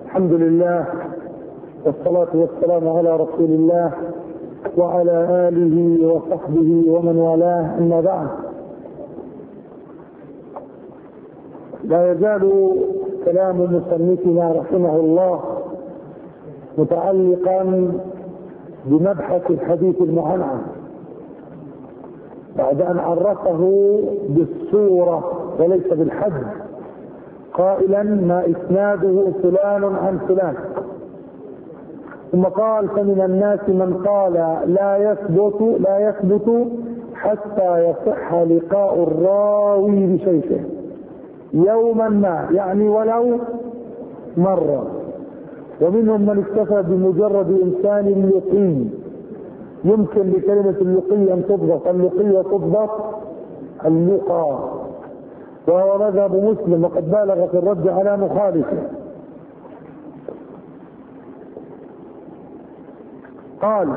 الحمد لله والصلاة والسلام على رسول الله وعلى آله وصحبه ومن والاه، أما بعد. لا يزال كلام مصنفنا رحمه الله متعلقا بمبحث الحديث المعنعن بعد أن عرفه بالصورة وليس بالحد، قائلا ما إسناده فلان عن فلان، ثم قال فمن الناس من قال لا يثبت حتى يصح لقاء الراوي بشيخه يوما ما، يعني ولو مرة. ومنهم من اكتفى بمجرد إنسان لقي، يمكن لكلمة اللقي أن تضبط اللقي وتضبط اللقى، وهو مذهب مسلم وقد بالغ في الرد على مخالفه. قال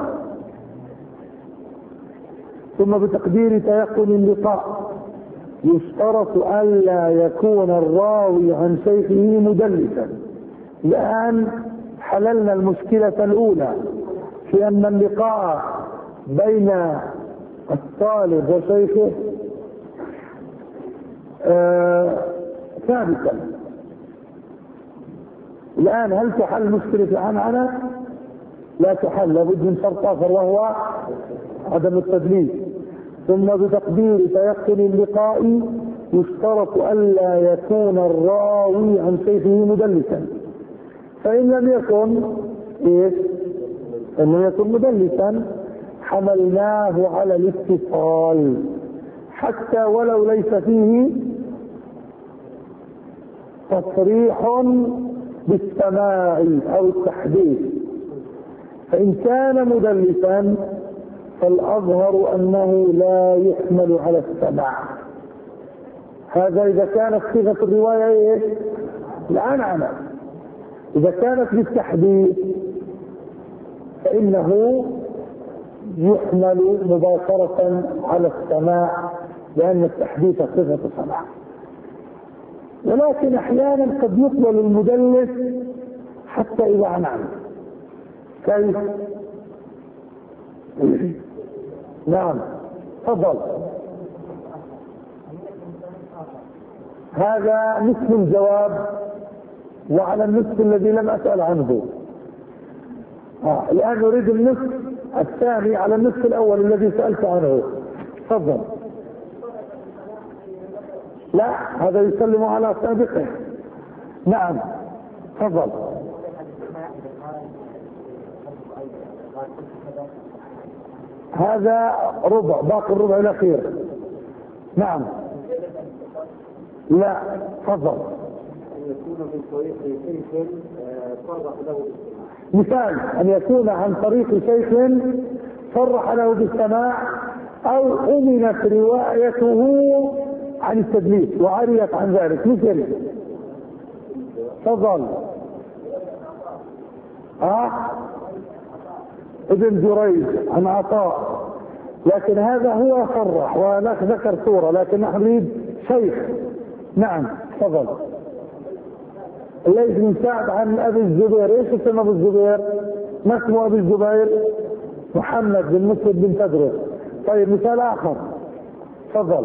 ثم بتقدير تيقن اللقاء يشترط ألا يكون الراوي عن شيخه مدلسا. الآن حللنا المشكلة الأولى في أن اللقاء بين الطالب وشيخه ثابتا. الآن هل تحل مشكلة العنعنة؟ لا تحل، لابد من شرط آخر وهو عدم التدليس. ثم بتقدير تيقن اللقاء يشترط ألا يكون الراوي عن شيخه مدلسا، فإن لم يكن إن لم يكن مدلسا حملناه على الاتصال حتى ولو ليس فيه تصريح بالسماع أو التحديث. فإن كان مدلسا فالأظهر أنه لا يحمل على السماع. هذا إذا كانت صيغة الرواية العنعنة. إذا كانت بالتحديث فإنه يحمل مباشرة على السماع، لأن التحديث صيغة سماع. ولكن أحيانا قد يقبل المدلس حتى إذا عنعن. كيف؟ نعم تفضل. هذا نصف الجواب وعلى النصف الذي لم أسأل عنه. الآن نريد النصف الثاني على النصف الأول الذي سألت عنه. تفضل. لا، هذا يسلم على سابقه. نعم تفضل. هذا ربع، باقي الربع الأخير. نعم. لا تفضل. مثال أن يكون عن طريق شيخ صرح له بالسماع أو أمنت روايته عن التدليس وعريت عن ذلك، مثل تفضل ابن جريج عن عطاء، لكن هذا هو صرح ولك ذكر صورة، لكن نحن نريد شيخ. نعم تفضل. الليث بن سعد عن ابي الزبير. ايش اسم ابو الزبير؟ ما اسمه ابي الزبير؟ محمد بن مسلم بن تدرس. طيب مثال اخر. تفضل.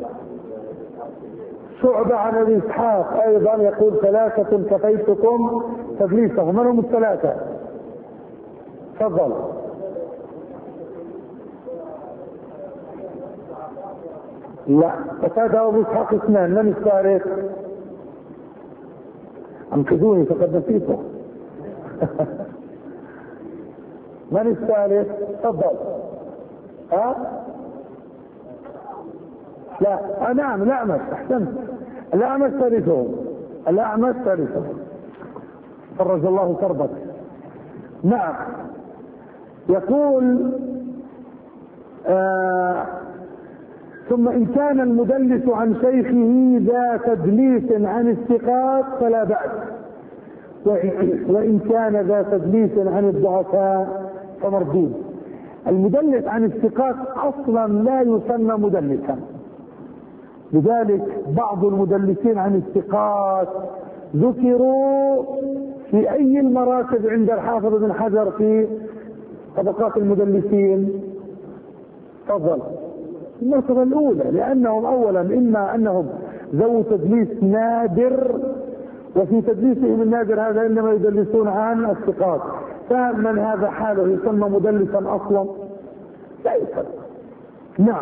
شعبة عن ابي اسحاق ايضا يقول ثلاثة كفيتكم تدليسهم. من هم الثلاثة؟ تفضل. لا، فساده ابو اسحاق اثنان. من الثالث؟ انقذوني فقد نسيته. من الثالث؟ تفضل. لا نعم الأعمش. احسنت، الأعمش ثالثه. الأعمش ثالثه. فرج الله كربك. نعم. يقول ثم إن كان المدلس عن شيخه ذا تدليس عن الثقات فلا بأس، وإن كان ذا تدليس عن الضعفاء فمردود. المدلس عن الثقات أصلا لا يسمى مدلسا، لذلك بعض المدلسين عن الثقات ذكروا في أي المراتب عند الحافظ بن حجر في طبقات المدلسين؟ تفضل. المرتبة الأولى، لأنهم أولا إما أنهم ذو تدليس نادر، وفي تدليسهم النادر هذا إنما يدلسون عن الثقات، فمن هذا حاله يسمى مدلسا أصلا؟ لا يسمى. نعم.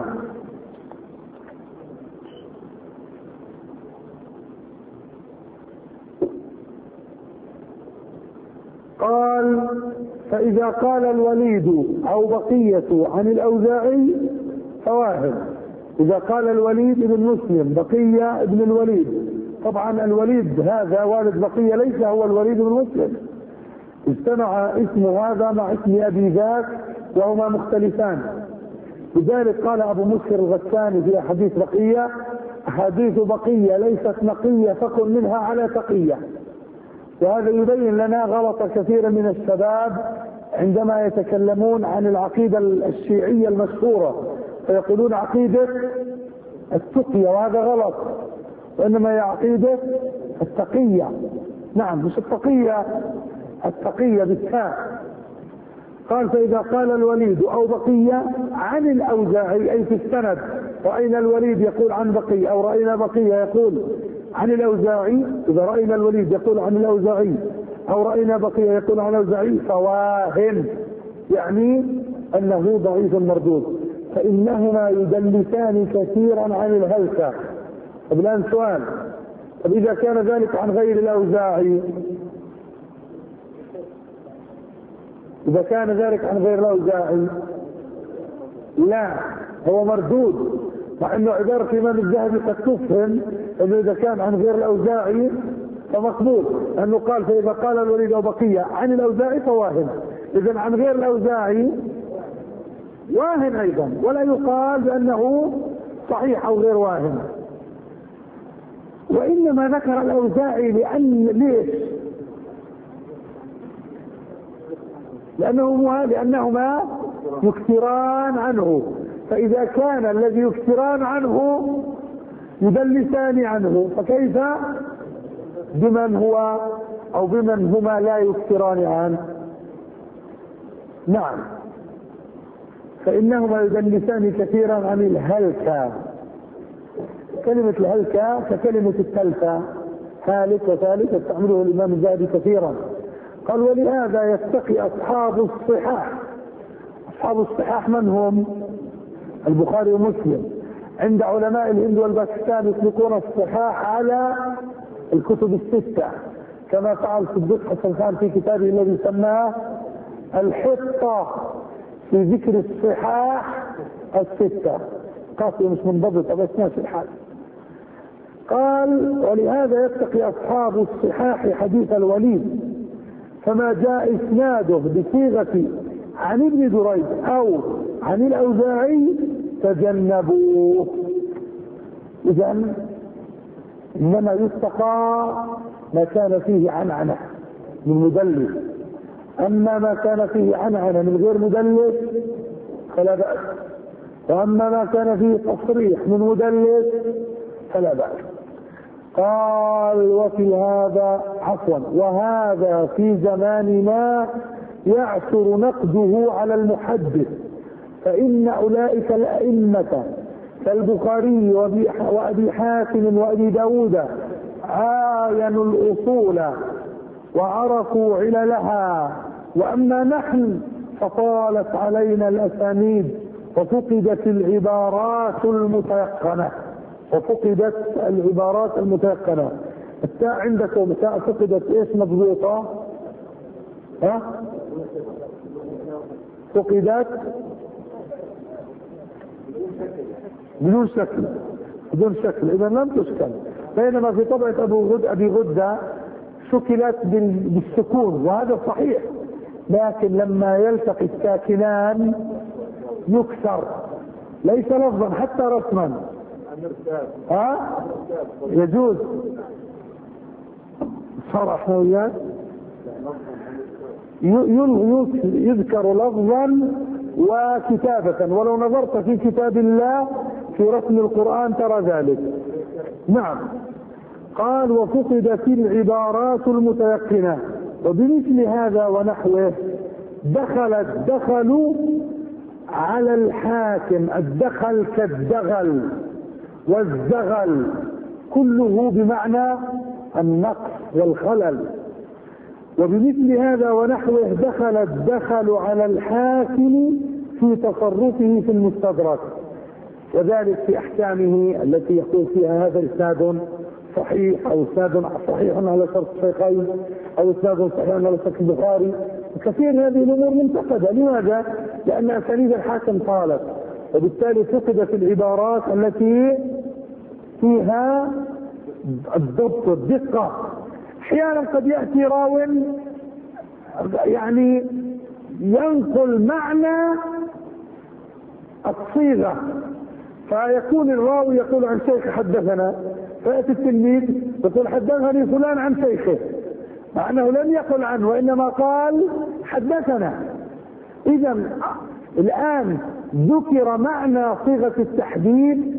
قال فإذا قال الوليد أو بقية عن الأوزاعي فواهم. إذا قال الوليد بن مسلم بقية ابن الوليد، طبعا الوليد هذا والد بقية ليس هو الوليد بن مسلم، اجتمع اسم هذا مع اسم أبي ذاك وهما مختلفان. لذلك قال أبو مسكر الغساني في حديث بقية: حديث بقية ليست نقية فكن منها على تقية. وهذا يبين لنا غلط كثير من الشباب عندما يتكلمون عن العقيدة الشيعية المشهورة فيقولون عقيدة التقية، وهذا غلط، وإنما هي عقيدة التقية. نعم، مش التقية، التقية بالتاء. قال فإذا قال الوليد أو بقية عن الأوزاعي أي في السند، رأينا الوليد يقول عن بقية، أو رأينا بقية يقول عن الأوزاعي، إذا رأينا الوليد يقول عن الأوزاعي أو رأينا بقية يقول عن الأوزاعي فواهم، يعني أنه ضعيف مردود، فإنهما يدلسان كثيرا عن الهلكة. طب الآن سؤال: طب إذا كان ذلك عن غير الأوزاعي، إذا كان ذلك عن غير الأوزاعي لا، هو مردود، مع أنه عبارة الإمام الذهبي قد تفهم أنه إذا كان عن غير الأوزاعي فمقبول، أنه قال فإذا قال الوليد أو بقية عن الأوزاعي فواهم، إذن عن غير الأوزاعي واهم أيضا، ولا يقال بأنه صحيح أو غير واهم. وإنما ذكر الأوزاعي ليش؟ لأنهما يكثران عنه، فإذا كان الذي يكثران عنه يدلسان عنه فكيف بمن هو أو بمن هما لا يكثران عنه؟ نعم، فإنهما يدلسان كثيرا عن الهلكة. كلمة الهلكة ككلمة التلفة، هالك وثالث، يستعمله الإمام الذهبي كثيرا. قال ولهذا يتقي أصحاب الصحاح. أصحاب الصحاح من هم؟ البخاري ومسلم. عند علماء الهند والباكستان يطلقون الصحاح على الكتب الستة، كما فعل الصديق حسن خان في كتابه الذي سماه الحطة في ذكر الصحاح الستة. قافية مش منضبطة بس ماشي الحال. قال ولهذا يتقي أصحاب الصحاح حديث الوليد، فما جاء إسناده بصيغة عن ابن دريد أو عن الأوزاعي تجنبوه. إذن إنما يتقى ما كان فيه عنعنة من مدلس، أما ما كان فيه عنعنة من غير مدلس فلا بأس، وأما ما كان فيه تصريح من مدلس فلا بأس. قال وفي هذا وهذا في زماننا يعثر نقده على المحدث، فإن أولئك الأئمة كالبخاري وأبي حاتم وأبي داود عاينوا الأصول وعرفوا عللها، وأما نحن فطالت علينا الأسانيد وفقدت العبارات المتيقنة. التاء عندكم تاء فقدت ايش مضبوطة؟ فقدت بدون شكل، إذا لم تشكل. بينما في طبعة أبي غدة شكلت بالسكون، وهذا صحيح، لكن لما يلتقي الساكنان يكسر، ليس لفظا حتى رسما. يجوز صرح وياك يذكر لفظا وكتابة، ولو نظرت في كتاب الله في رسم القرآن ترى ذلك. نعم. قال وفقدت العبارات المتيقنة، وبمثل هذا ونحوه دخلوا على الحاكم. الدخل كالدغل والزغل كله بمعنى النقص والخلل. وبمثل هذا ونحوه دخلوا على الحاكم في تصرفه في المستدرك، وذلك في أحكامه التي يقول فيها هذا إسناد صحيح أو إسناد صحيح على شرط الشيخين أو إسناد صحيح على شرط البخاري. كثير هذه الأمور منتقدة. لماذا؟ لأن أسانيد الحاكم طالت، وبالتالي فقدت العبارات التي فيها الضبط والدقة. أحيانا قد يأتي راو يعني ينقل معنى الصيغة، فيكون الراوي يقول عن شيخ حدثنا، فيأتي التلميذ يقول حدثني فلان عن شيخه، مع أنه لم يقل عنه وإنما قال حدثنا. إذا الآن ذكر معنى صيغة التحديد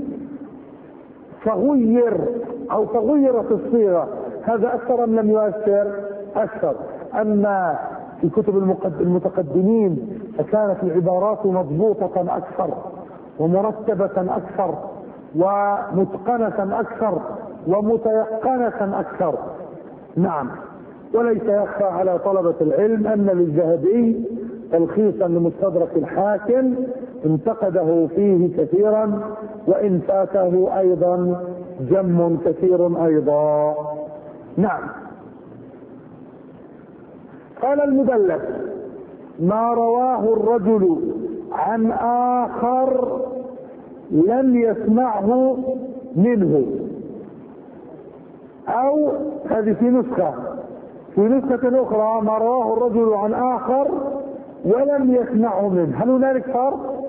فغير أو تغيرت الصيغة، هذا أثر أم لم يؤثر؟ أثر. أما في كتب المتقدمين فكانت العبارات مضبوطة أكثر ومرتبة أكثر ومتقنة أكثر ومتيقنة أكثر. نعم. وليس يخفى على طلبة العلم أن للذهبي تلخيصا لمستدرك الحاكم انتقده فيه كثيرا، وإن فاته أيضا جم كثير أيضا. نعم. قال المدلس: ما رواه الرجل عن آخر لم يسمعه منه. أو هذه في نسخة أخرى: ما رواه الرجل عن آخر ولم يسمعه منه. هل هنالك فرق؟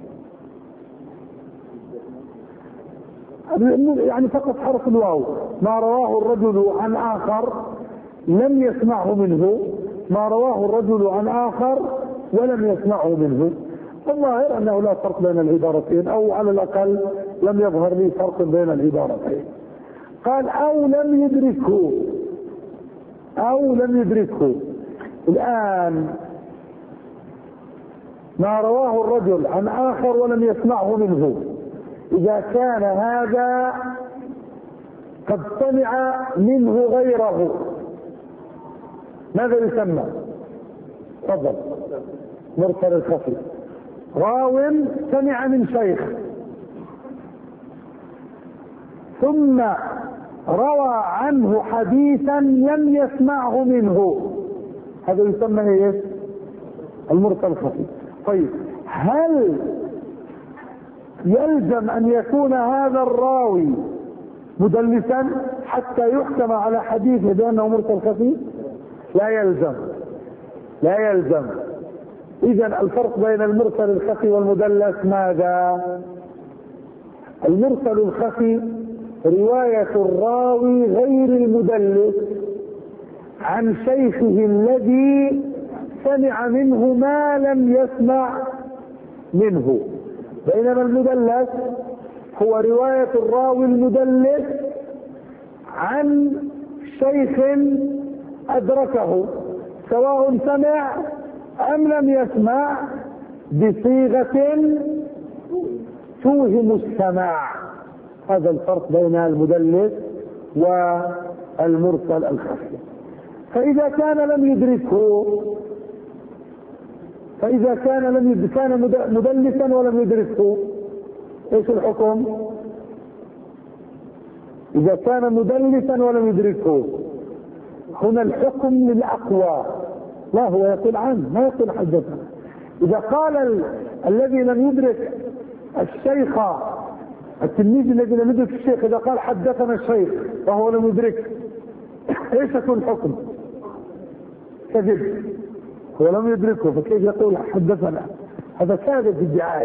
يعني فقط حرف الواو. ما رواه الرجل عن آخر لم يسمعه منه، ما رواه الرجل عن آخر ولم يسمعه منه. الظاهر أنه لا فرق بين العبارتين، أو على الأقل لم يظهر لي فرق بين العبارتين. قال: أو لم يدركه. الآن ما رواه الرجل عن آخر ولم يسمعه منه، إذا كان هذا قد سمع منه غيره ماذا يسمى؟ تفضل. مرسل الخفي. راو سمع من شيخ ثم روى عنه حديثا لم يسمعه منه، هذا يسمى ايه؟ المرسل الخفي. طيب، هل يلزم ان يكون هذا الراوي مدلسا حتى يحكم على حديثه بانه مرسل خفي؟ لا يلزم. اذا الفرق بين المرسل الخفي والمدلس ماذا؟ المرسل الخفي رواية الراوي غير المدلس عن شيخه الذي سمع منه ما لم يسمع منه، بينما المدلس هو رواية الراوي المدلس عن شيخ أدركه سواء سمع أم لم يسمع بصيغة توهم السماع. هذا الفرق بين المدلس والمرسل الخفي. فإذا كان مدلسا ولم يدركه ايش الحكم؟ إذا كان مدلسا ولم يدركه هنا الحكم للأقوى، لا هو يقول عنه ما يقول حدثنا. إذا قال الذي لم يدرك الشيخ، التلميذ الذي لم يدرك الشيخ، إذا قال حدثنا الشيخ وهو لم يدرك، ايش يكون الحكم؟ كذب، هو لم يدركه فكيف يقول حدثنا؟ هذا كاذب في الدعاية.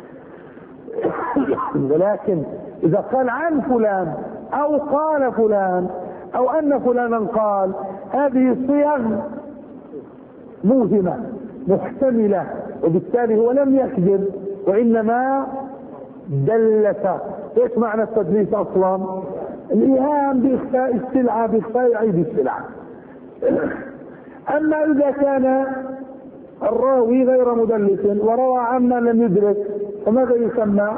ولكن إذا قال عن فلان أو قال فلان أو أن فلانا قال، هذه الصيغ موهمة محتملة، وبالتالي هو لم يكذب وإنما دلس. ايش معنى التدليس اصلا؟ الايهام باخفاء السلعة، باخفاء عيب السلعة. أما إذا كان الراوي غير مدلس وروى عما لم يدرك فماذا يسمى؟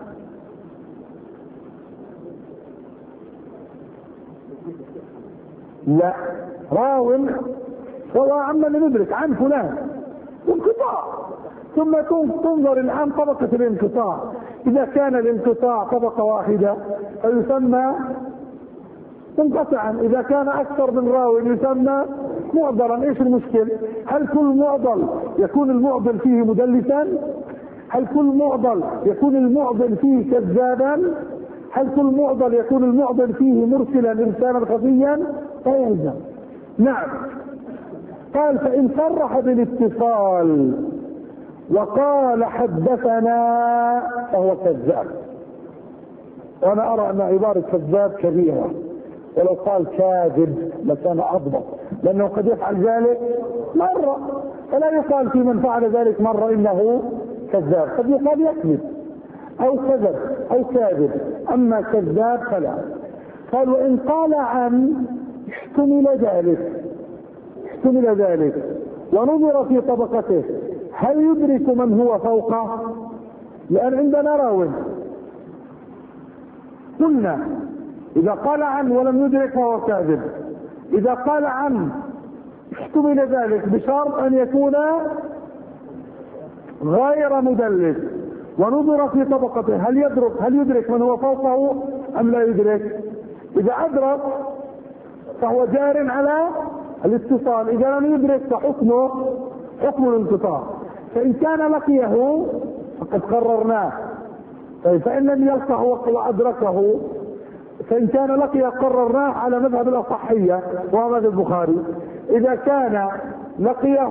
لا، راو روى عما لم يدرك عن فلان انقطاع، ثم تنظر الآن طبقة الانقطاع، إذا كان الانقطاع طبقة واحدة فيسمى منقطعا، إذا كان أكثر من راو يسمى معضلا. إيش المشكل؟ هل كل معضل يكون المعضل فيه مدلسا؟ هل كل معضل يكون المعضل فيه كذابا؟ هل كل معضل يكون المعضل فيه مرسلا إرسالا خفيا؟ لا يلزم. نعم. قال فإن صرح بالاتصال وقال حدثنا فهو كذاب، وأنا أرى أن عبارة كذاب كبيرة، ولو قال كاذب لكان أضبط، لأنه قد يفعل ذلك مرة، فلا يقال في من فعل ذلك مرة إنه كذاب، قد يقال يكذب أو كذب أو كاذب، أما كذاب فلا. قال وإن قال عن احتمل ذلك ونظر في طبقته هل يدرك من هو فوقه؟ لأن عندنا راو قلنا إذا قال عن ولم يدرك فهو كاذب، إذا قال عن احتمل ذلك بشرط أن يكون غير مدلس، ونظر في طبقته هل يدرك من هو فوقه أم لا يدرك؟ إذا أدرك فهو جار على الاتصال، إذا لم يدرك فحكمه حكم الانقطاع. فإن كان لقيه فقد قررناه، فإن لم يلقه وأدركه، فإن كان لقيه قررناه على مذهب الأصحية وهو مذهب البخاري. إذا كان لقيه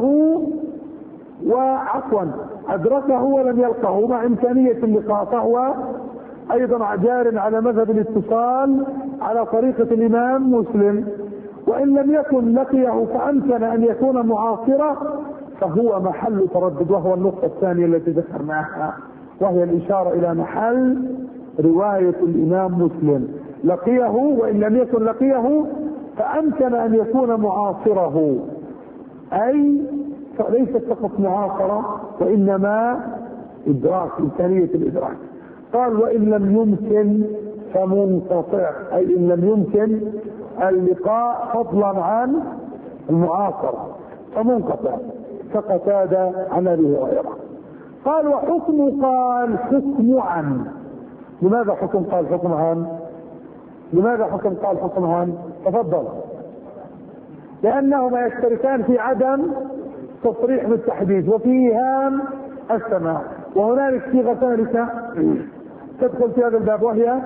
وعفوا أدركه ولم يلقه مع إمكانية اللقاء فهو أيضا جار على مذهب الاتصال على طريقة الإمام مسلم. وإن لم يكن لقيه فأمكن أن يكون معاصرة فهو محل تردد، وهو النقطة الثانية التي ذكرناها، وهي الإشارة إلى محل رواية الإمام مسلم. لقيه وإن لم يكن لقيه فأمكن أن يكون معاصره، أي ليست فقط معاصرة وإنما إدراك، إمكانية الإدراك. قال وإن لم يمكن فمنقطع، أي إن لم يمكن اللقاء فضلا عن المعاصرة فمنقطع، كقتادة عن أبي هريرة. قال وحكم قال حكم عن. لماذا حكم قال حكم عن؟ لماذا حكم قال حكم عن؟ تفضل. لأنهما يشتركان في عدم تصريح بالتحديد وفي إيهام السماع، وهنالك صيغة ثالثة تدخل في هذا الباب، وهي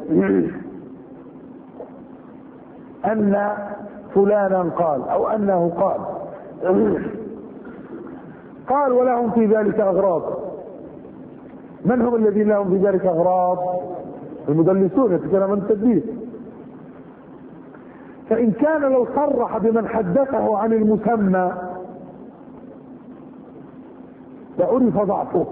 أن فلانا قال أو أنه قال. قال ولهم في ذلك أغراض. من هم الذين لهم في ذلك أغراض؟ المدلسون، يتكلم عن التدليس. فإن كان لو صرح بمن حدثه عن المسمى لعرف ضعفه.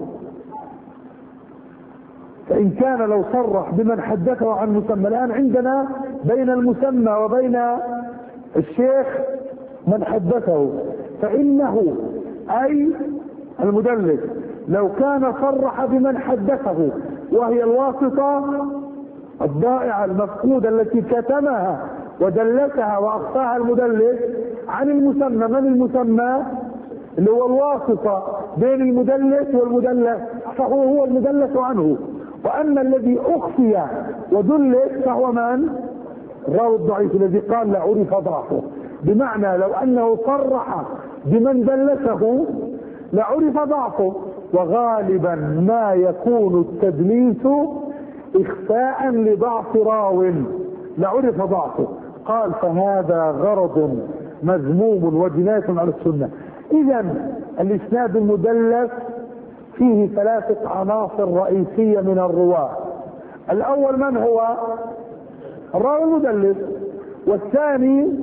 فإن كان لو صرح بمن حدثه عن المسمى، الآن عندنا بين المسمى وبين الشيخ من حدثه، فإنه أي المدلس لو كان صرح بمن حدثه وهي الواسطة الضائعة المفقودة التي كتمها ودلسها وأخفاها المدلس عن المسمى. من المسمى؟ اللي هو الواسطة بين المدلس والمدلس، فهو المدلس عنه. وأما الذي أخفي ودلس فهو من؟ الراوي الضعيف الذي قال لعرف ضعفه، بمعنى لو أنه صرح بمن دلسه لعرف ضعفه. وغالبا ما يكون التدليس إخفاء لضعف راو لعرف ضعفه. قال فهذا غرض مذموم وجناية على السنة. إذا الإسناد المدلس فيه ثلاثة عناصر رئيسية من الرواة. الأول من هو؟ الراوي المدلس، والثاني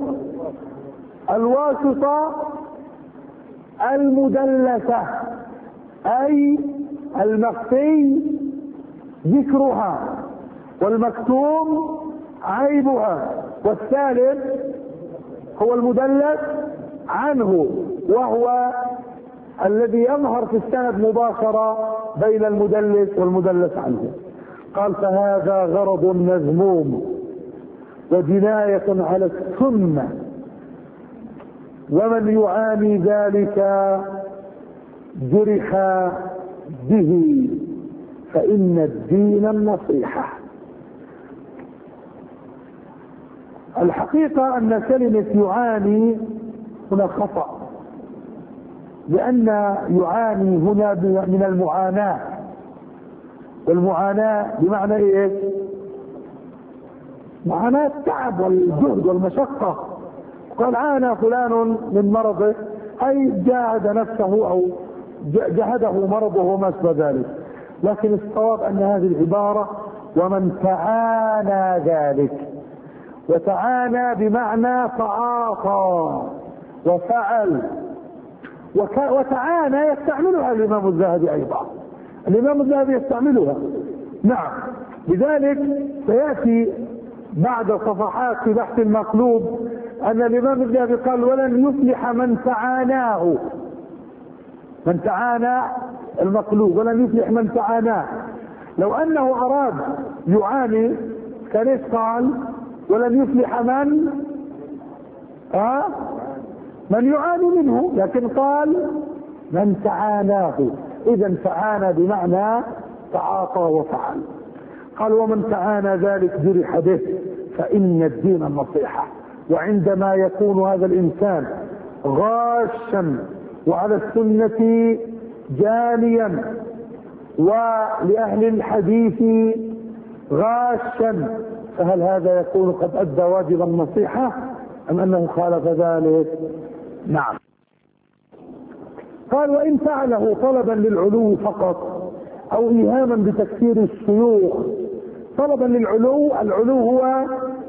الواسطة المدلسة أي المخفي ذكرها والمكتوم عيبها، والثالث هو المدلس عنه، وهو الذي يظهر في السند مباشرة بين المدلس والمدلس عنه. قال فهذا غرض مذموم وجناية على السنة، ومن يعاني ذلك جرح به، فإن الدين النصيحة. الحقيقة أن كلمة يعاني هنا خطأ، لأن يعاني هنا من المعاناة، والمعاناة بمعنى ايه؟ معاناة التعب والجهد والمشقة. قال عانى فلان من مرضه، أي جاهد نفسه أو جهده مرضه وما أشبه ذلك. لكن الصواب أن هذه العبارة ومن تعانى ذلك، وتعانى بمعنى تعاطى وفعل، وتعانى يستعملها الإمام الذهبي أيضا، الإمام الذهبي يستعملها. نعم، لذلك سيأتي بعد صفحات في بحث المقلوب أن الإمام الذهبي قال ولن يفلح من تعاناه، من تعانى المقلوب، ولن يفلح من تعاناه. لو أنه أراد يعاني كان ايش قال؟ ولن يفلح من يعاني منه، لكن قال من تعاناه. إذا تعانى بمعنى تعاطى وفعل. قال ومن تعانى ذلك جرح به، فإن الدين النصيحة. وعندما يكون هذا الإنسان غاشا وعلى السنة جانيا ولأهل الحديث غاشا، فهل هذا يكون قد أدى واجب النصيحة أم أنه خالف ذلك؟ نعم. قال وإن فعله طلبا للعلو فقط أو إيهاما بتكفير الشيوخ. طلبا للعلو، العلو هو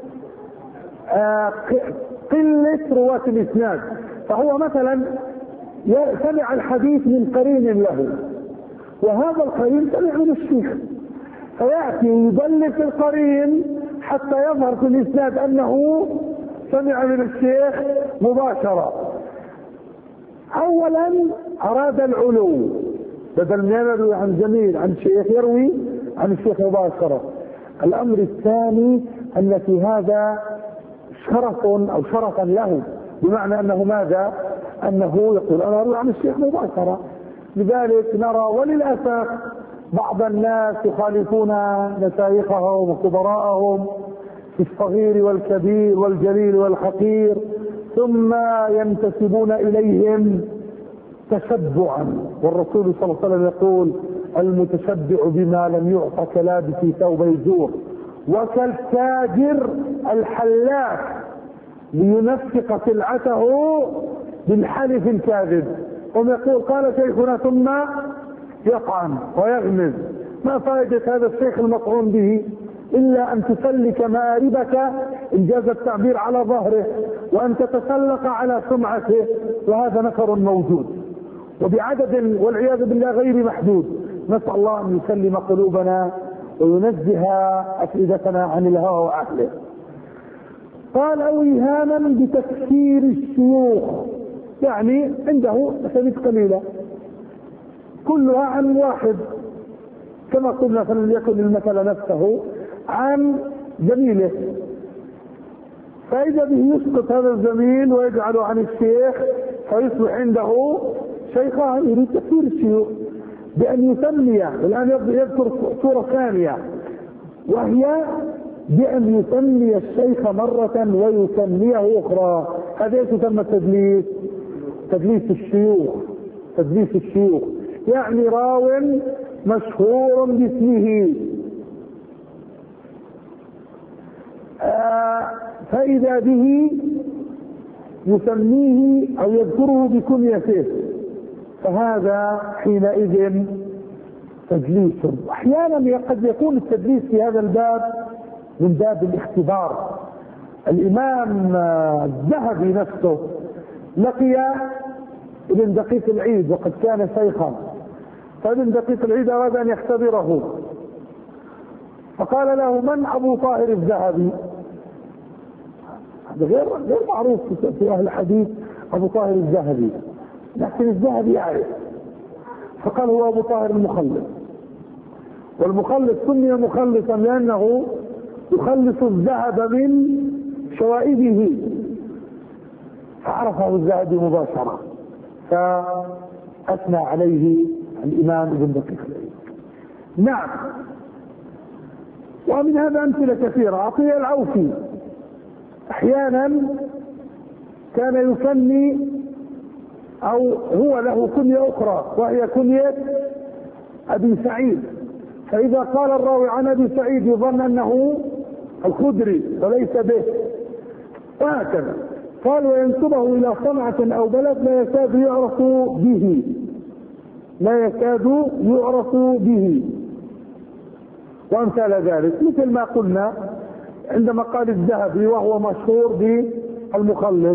قلة رواة الإسناد، فهو مثلا سمع الحديث من قرين له، وهذا القرين سمع من الشيخ، فيأتي يدلس القرين حتى يظهر في الإسناد أنه سمع من الشيخ مباشرة. أولا أراد العلو، بدل ما يروي عن زميل عن شيخ يروي عن الشيخ مباشرة. الأمر الثاني أن في هذا شرف أو شرفا له، بمعنى أنه ماذا؟ أنه يقول أنا أروي عن الشيخ مباشرة. لذلك نرى وللأسف بعض الناس يخالفون مشايخهم وكبراءهم في الصغير والكبير والجليل والحقير، ثم ينتسبون إليهم تشبعا. والرسول صلى الله عليه وسلم يقول المتشبع بما لم يعط كلابس ثوب الزور، وكالتاجر الحلاف لينفق سلعته بالحلف الكاذب. ويقول قال شيخنا ثم يطعن ويغمز. ما فائدة هذا الشيخ المطعون به إلا أن تسلك مآربك إنجاز التعبير على ظهره، وأن تتسلق على سمعته، وهذا نفر موجود وبعدد والعياذ بالله غير محدود. نسأل الله أن يسلم قلوبنا وينزه أفئدتنا عن الهوى وأهله. قال أو إيهاما بتكفير الشيوخ، يعني عنده أسانيد قليلة كلها عن واحد، كما قلنا فليكن المثل نفسه عن زميله، فإذا به يسقط هذا الزميل ويجعله عن الشيخ فيصبح عنده شيخان. يريد تكفير الشيوخ بأن يسمي، الآن يذكر صورة ثانية وهي بأن يسمي الشيخ مرة ويسميه أخرى. هذا يسمى التدليس، تدليس الشيوخ، تدليس الشيوخ، يعني راو مشهور باسمه فإذا به يسميه أو يذكره بكنيته، فهذا حينئذ تدليس. أحيانا قد يكون التدليس في هذا الباب من باب الاختبار. الإمام الذهبي نفسه لقي ابن دقيق العيد وقد كان شيخا، فابن دقيق العيد أراد أن يختبره، فقال له من أبو طاهر الذهبي؟ هذا غير معروف في أهل الحديث أبو طاهر الذهبي، لكن الذهبي يعرف فقال هو أبو طاهر المخلص. والمخلص سمي مخلصا لأنه يخلص الذهب من شوائبه، فعرفه الذهبي مباشرة فأثنى عليه الإمام ابن دقيق العيد. نعم. ومن هذا أمثلة كثيرة. عطية العوفي أحيانا كان يسمي أو هو له كنية أخرى وهي كنية أبي سعيد، فإذا قال الراوي عن أبي سعيد يظن أنه الخدري وليس به، وهكذا. قال وينسبه إلى صنعة أو بلد لا يكاد يعرف به، لا يكاد يعرف به، وأمثال ذلك مثل ما قلنا عندما قال الذهبي وهو مشهور بالمخلص،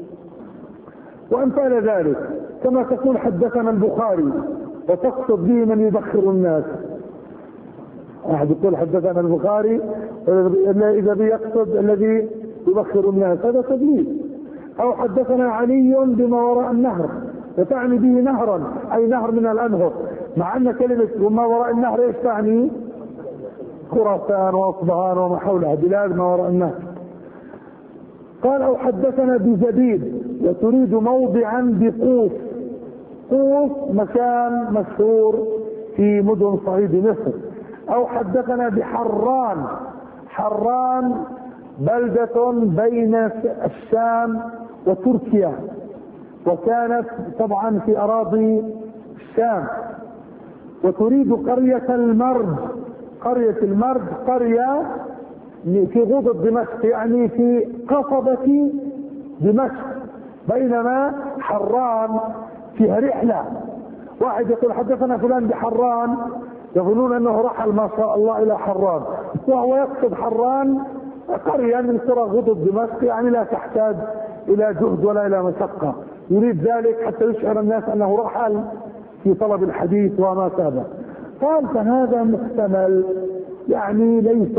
وأمثال ذلك. كما تقول حدثنا البخاري وتقصد به من يبخر الناس، واحد يقول حدثنا البخاري إذا بيقصد الذي يبخر الناس، هذا تدليس. أو حدثنا علي بما وراء النهر وتعني به نهرا أي نهر من الأنهر، مع أن كلمة وما وراء النهر ايش تعني؟ خراسان واصبهان وما حولها، بلاد ما وراء النهر. قال أو حدثنا بزبيد وتريد موضعا بقوس، قوس مكان مشهور في مدن صعيد مصر. أو حدثنا بحران، حران بلدة بين الشام وتركيا، وكانت طبعا في أراضي الشام. وتريد قرية المرج، قرية المرج قرية في غوضة دمشق، يعني في قصبة دمشق، بينما حران فيها رحلة. واحد يقول حدثنا فلان بحران يظنون أنه رحل ما شاء الله إلى حران، وهو يقصد حران قرية من قرى غوضة دمشق، يعني لا تحتاج إلى جهد ولا إلى مشقة، يريد ذلك حتى يشعر الناس أنه رحل في طلب الحديث وما سابق. قال فهذا محتمل، يعني ليس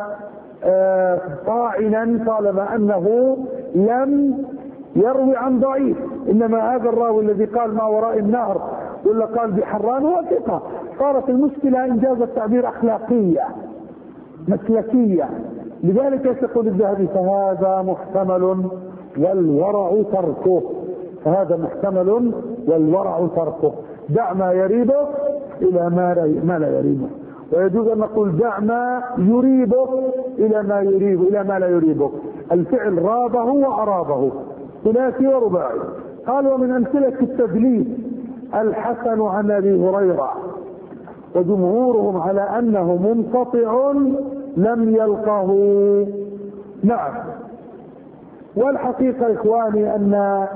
طاعنا طالما أنه لم يروي عن ضعيف، إنما هذا الراوي الذي قال ما وراء النهر ولا قال بحران هو ثقة. صارت المشكلة إنجاز التعبير أخلاقية مسلكية، لذلك يقول الذهبي فهذا محتمل والورع تركه، فهذا محتمل والورع تركه. دع ما يريبه إلى ما لا يريبه، ويجوز أن نقول دع ما يريبه إلى ما يريبه إلى ما لا يريبه. الفعل رابه وأرابه، ثلاثي ورباعي. قال ومن أمثلة التدليس الحسن عن أبي هريرة، وجمهورهم على أنه منقطع لم يلقه. نعم. والحقيقة إخواني أن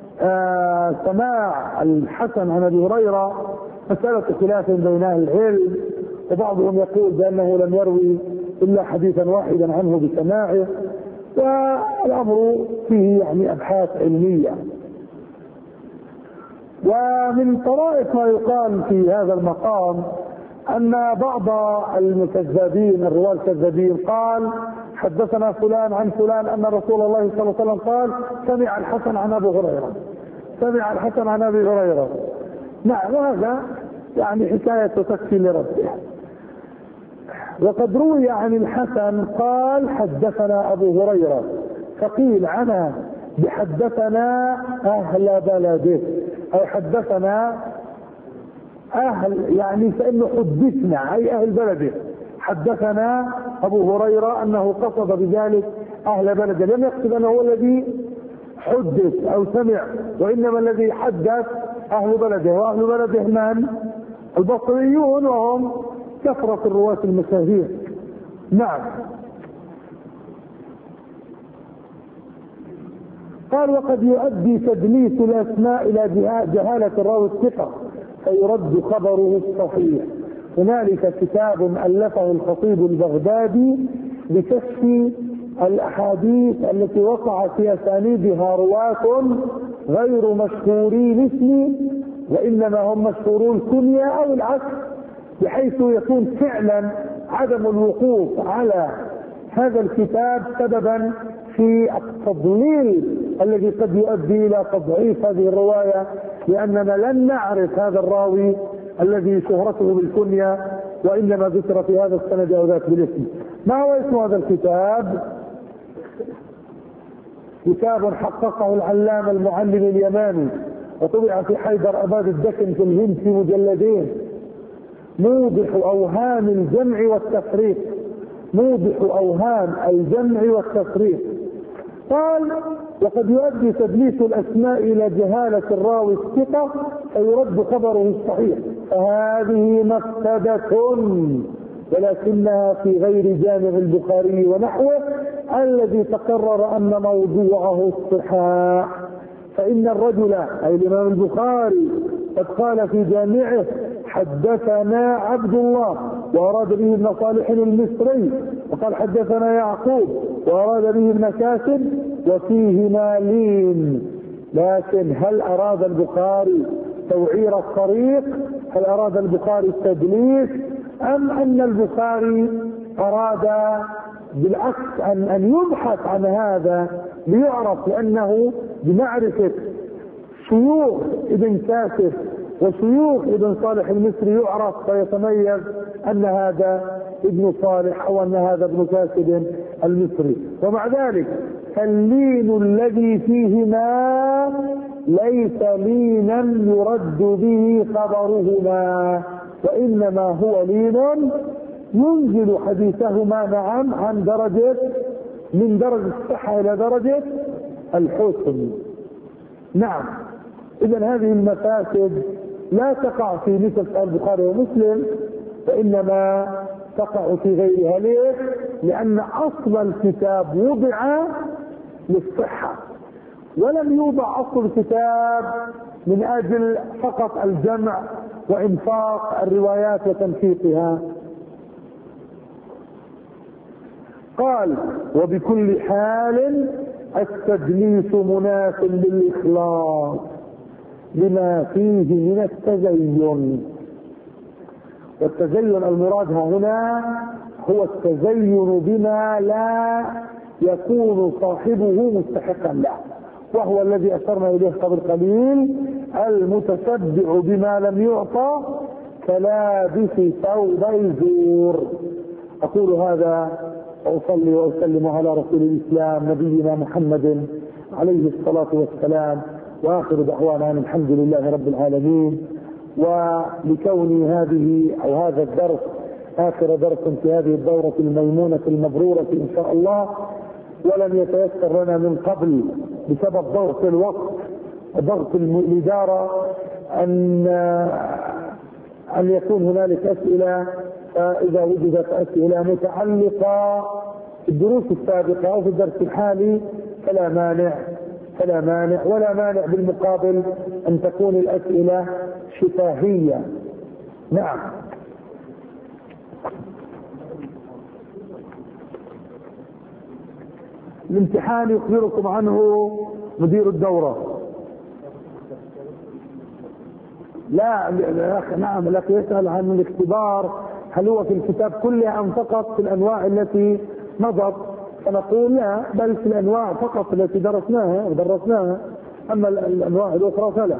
سماع الحسن عن أبي هريرة مسألة خلاف بين أهل العلم، وبعضهم يقول بأنه لم يروي إلا حديثا واحدا عنه بسماعه، والأمر فيه يعني أبحاث علمية. ومن طرائف ما يقال في هذا المقام أن بعض المكذبين الرواة الكذابين قال حدثنا فلان عن فلان أن رسول الله صلى الله عليه وسلم قال سمع الحسن عن أبي هريرة، سمع الحسن عن أبي هريرة. نعم، وهذا يعني حكاية تكفي لربه. وقد روي عن الحسن قال حدثنا أبو هريرة، فقيل عنه بحدثنا أهل بلده، أو حدثنا أهل، يعني فإنه حدثنا أي أهل بلده. حدثنا أبو هريرة أنه قصد بذلك أهل بلده، لم يقصد أنه هو الذي حدث أو سمع، وإنما الذي حدث أهل بلده. وأهل بلده من؟ البصريون، وهم كثرة الرواة المشاهير. نعم. قال وقد يؤدي تدليس الأسماء إلى جهالة الراوي الثقة فيرد خبره الصحيح. هنالك كتاب ألفه الخطيب البغدادي بكشف الأحاديث التي وقع في أسانيدها رواة غير مشهوري الاسم، وإنما هم مشهورو الكنية أو العكس، بحيث يكون فعلا عدم الوقوف على هذا الكتاب سببا في تضليل الذي قد يؤدي إلى تضعيف هذه الرواية، لأننا لن نعرف هذا الراوي الذي شهرته بالكنية وإنما ذكر في هذا السند أو ذاك بالاسم. ما هو اسم هذا الكتاب؟ كتاب حققه العلامة المعلم اليماني وطبع في حيدر أباد الدكن في الهند في مجلدين، موضح أوهام الجمع والتفريق، موضح أوهام الجمع والتفريق. قال: وقد يؤدي تدليس الأسماء إلى جهالة الراوي الثقة فيرد خبره الصحيح، فهذه مفسدة ولكنها في غير جامع البخاري ونحوه الذي تقرر أن موضوعه الصحاح. فإن الرجل أي الإمام البخاري قد قال في جامعه: حدثنا عبد الله، وأراد به ابن صالح المصري، وقال حدثنا يعقوب وأراد به ابن كاسب، وفيهما لين. لكن هل أراد البخاري توعير الطريق؟ هل أراد البخاري التدليس؟ أم أن البخاري أراد بالعكس أن يبحث عن هذا ليعرف، لأنه بمعرفة شيوخ ابن كاسب وشيوخ ابن صالح المصري يعرف فيتميز أن هذا ابن صالح أو أن هذا ابن كاسب المصري. ومع ذلك فاللين الذي فيهما ليس لينا يرد به خبرهما، وإنما هو لين ينزل حديثهما نعم عن درجة، من درجة الصحة إلى درجة الحسن. نعم، إذن هذه المفاسد لا تقع في مثل البخاري ومسلم، وإنما تقع في غيرها. ليه؟ لأن أصل الكتاب وضع للصحة، ولم يوضع أصل الكتاب من أجل فقط الجمع وإنفاق الروايات وتنفيقها. قال: وبكل حال التدليس مناف للإخلاص لما فيه من التزين. والتزين المراد هنا هو التزين بما لا يكون صاحبه مستحقا له، وهو الذي أشرنا إليه قبل قليل: المتشبع بما لم يعطى كلابس ثوب الزور. أقول هذا وأصلي وأسلم على رسول الإسلام نبينا محمد عليه الصلاة والسلام، وآخر دعوانا أن الحمد لله رب العالمين. ولكون هذا الدرس آخر درس في هذه الدورة الميمونة المبرورة إن شاء الله، ولم يتيسر لنا من قبل بسبب ضغط الوقت وضغط الإدارة أن يكون هنالك أسئلة، فإذا وجدت أسئلة متعلقة بالدروس السابقة أو في الدرس الحالي فلا مانع ولا مانع بالمقابل أن تكون الأسئلة شفاهية. نعم. الامتحان يخبركم عنه مدير الدورة. لا نعم، لكن يسأل عن الاختبار هل هو في الكتاب كله أم فقط في الأنواع التي مضت، فنقول لا، بل في الأنواع فقط التي درسناها، أما الأنواع الأخرى فلا.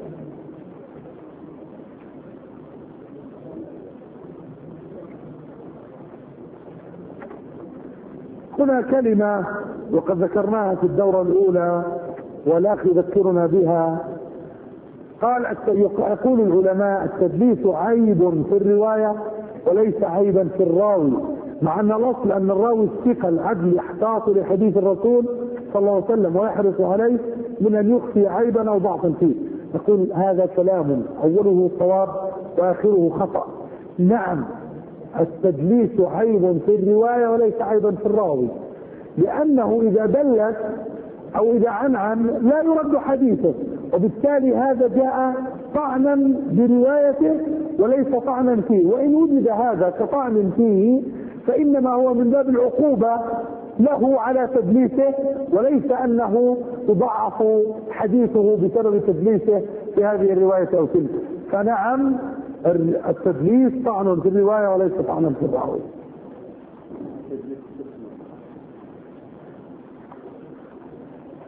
هنا كلمة وقد ذكرناها في الدورة الأولى والأخ يذكرنا بها. قال: يقول العلماء: التدليس عيب في الرواية وليس عيبا في الراوي، مع أن الأصل أن الراوي الثقة العدل يحتاط لحديث الرسول صلى الله عليه وسلم ويحرص عليه من أن يخفي عيبا أو ضعفا فيه. نقول هذا كلام أوله صواب وآخره خطأ. نعم، التدليس عيب في الرواية وليس عيبا في الراوي، لأنه إذا دلس أو إذا عنعن لا يرد حديثه، وبالتالي هذا جاء طعنا بروايته وليس طعنا فيه. وإن وجد هذا كطعن فيه فإنما هو من باب العقوبة له على تدليسه، وليس أنه يضعف حديثه بسبب تدليسه في هذه الرواية أو تلك. فنعم، التدليس طعن في الرواية وليس طعنا في الراوي.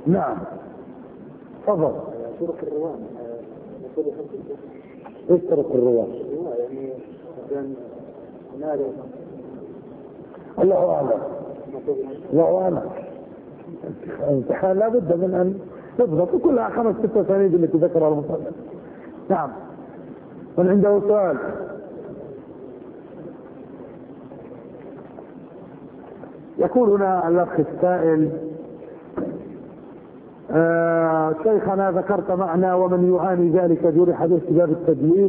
نعم تفضل. طرق الرواه ايش طرق الرواه؟ يعني مثلا الله اعلم. الله اعلم. الامتحان لا بد من ان تضبط كلها 5-6 اسانيد التي ذكرها المصنف. نعم. من عنده سؤال؟ يقول هنا الاخ السائل شيخنا ذكرت معنى ومن يعاني ذلك جرح به باب التدليس،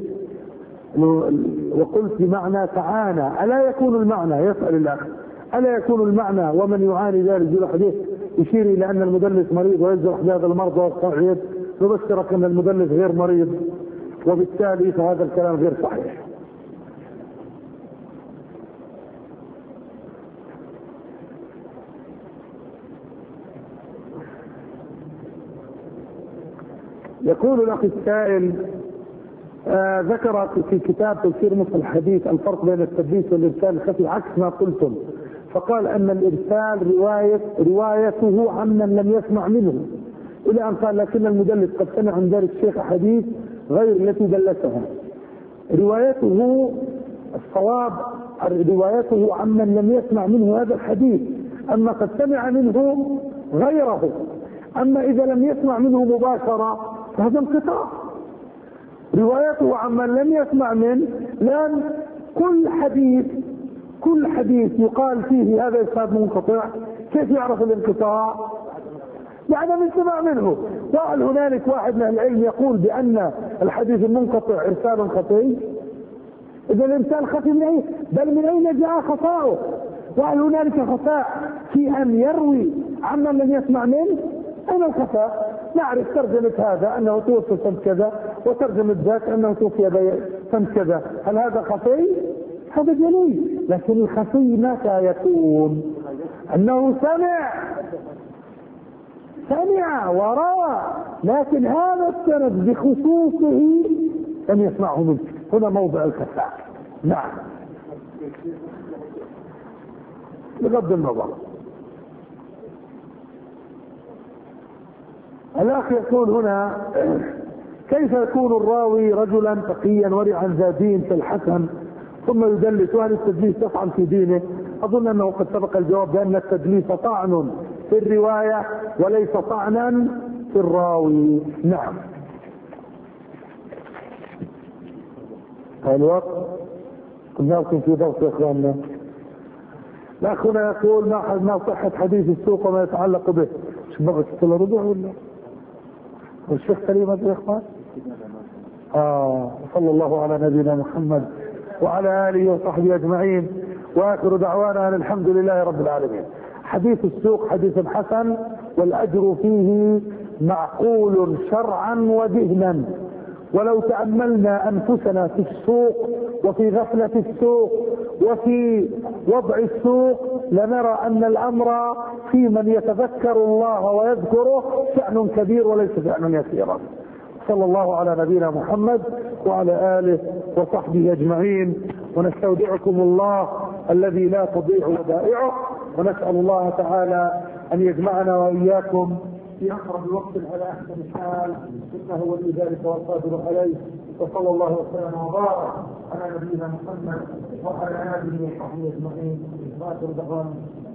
وقلت بمعنى تعانى، الا يكون المعنى، يسأل الاخ، الا يكون المعنى ومن يعاني ذلك جرح به يشير الى ان المدلس مريض ويجرح بهذا المرض والصعيد، نبشرك ان المدلس غير مريض، وبالتالي فهذا الكلام غير صحيح. يقول الاخ السائل ذكر في كتاب تفسير مصطلح الحديث الفرق بين التدليس والارسال الخفي عكس ما قلتم، فقال ان الارسال روايته عمن لم يسمع منه، الى ان قال لكن المدلس قد سمع عن ذلك الشيخ احاديث غير التي دلسها. روايته الصواب روايته عمن لم يسمع منه هذا الحديث، اما قد سمع منه غيره، اما اذا لم يسمع منه مباشرة فهذا انقطاع. روايته عمن لم يسمع منه، لأن كل حديث يقال فيه هذا إسناد منقطع، كيف يعرف الانقطاع؟ بعدم السماع منه. وهل هنالك واحد من العلم يقول بأن الحديث المنقطع إرسال خفي؟ إذا الإرسال خفي من أين؟ بل من أين جاء خطأه؟ وهل هنالك خطأ في أن يروي عمن لم يسمع منه؟ أين الخفاء؟ نعرف ترجمة هذا أنه توفي سنة كذا، وترجمة ذاك أنه توفي سنة كذا، هل هذا خفي؟ هذا جلي. لكن الخفي متى يكون؟ أنه سمع وروى، لكن هذا السند بخصوصه لم يسمعه منه، هنا موضع الخفاء. نعم بغض النظر. الأخ يقول هنا كيف يكون الراوي رجلا تقيا ورعا ذا دين كالحسن ثم يدلس، وهل التدليس يطعن في دينه؟ أظن أنه قد سبق الجواب بأن التدليس طعن في الرواية وليس طعنا في الراوي. نعم. الوقت قلنا لكم في ضغط يا اخواننا. الأخ هنا يقول ما صحة حديث السوق وما يتعلق به. شو بغيت تقول رجوع ولا؟ والشيخ سليم يا اخوان. صلى الله على نبينا محمد وعلى اله وصحبه اجمعين، واخر دعوانا ان الحمد لله رب العالمين. حديث السوق حديث حسن، والاجر فيه معقول شرعا وذهنا، ولو تأملنا انفسنا في السوق وفي غفلة السوق وفي وضع السوق لنرى ان الامر في من يتذكر الله ويذكره شأن كبير وليس شأنا يسيرا. صلى الله على نبينا محمد وعلى آله وصحبه أجمعين، ونستودعكم الله الذي لا تضيع ودائعه، ونسأل الله تعالى أن يجمعنا وإياكم في أقرب وقت على أحسن حال، إنه ولي ذلك والقادر عليه. وصلى الله وسلم وبارك على نبينا محمد وعلى آله وصحبه أجمعين. وآخر دعوانا